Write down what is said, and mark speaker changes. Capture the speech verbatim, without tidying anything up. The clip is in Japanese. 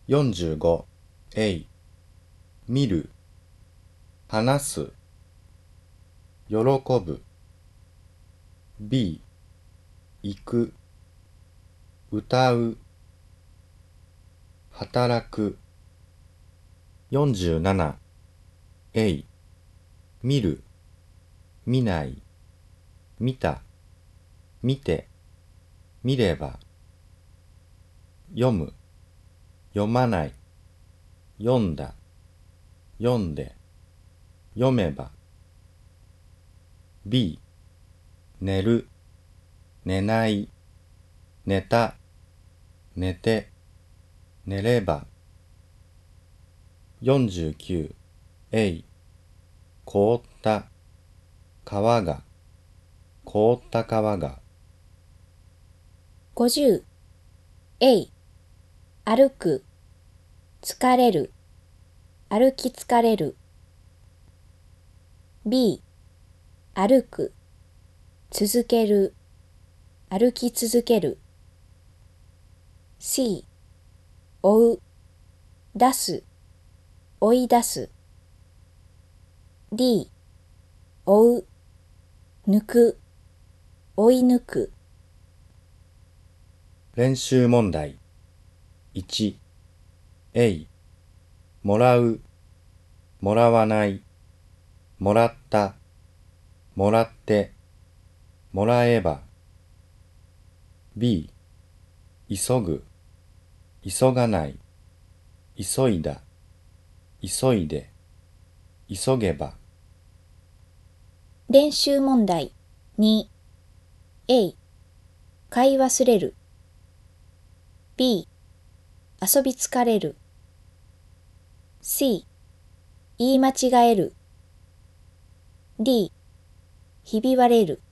Speaker 1: よんじゅうご、A、見る、話す、喜ぶ。B、行く、歌う、働く。よんじゅうなな、A、見る、見ない、見た、見て、見れば。読む、読まない、読んだ、読んで、読めば。B、寝る、寝ない、寝た、寝て、寝れば。よんじゅうきゅう、A、凍った、川が、凍った川が。
Speaker 2: ごじゅう。A、歩く、疲れる、歩き疲れる。B、歩く、続ける、歩き続ける。C、追う、出す、追い出す。D、追う、抜く、追い抜く。
Speaker 1: 練習問題。いち、A、もらう、もらわない、もらった、もらって、もらえば。B、急ぐ、急がない、急いだ、急いで、急げば。
Speaker 2: 練習問題。に、A、買い忘れる。B、遊び疲れる。C、言い間違える。D、ひび割れる。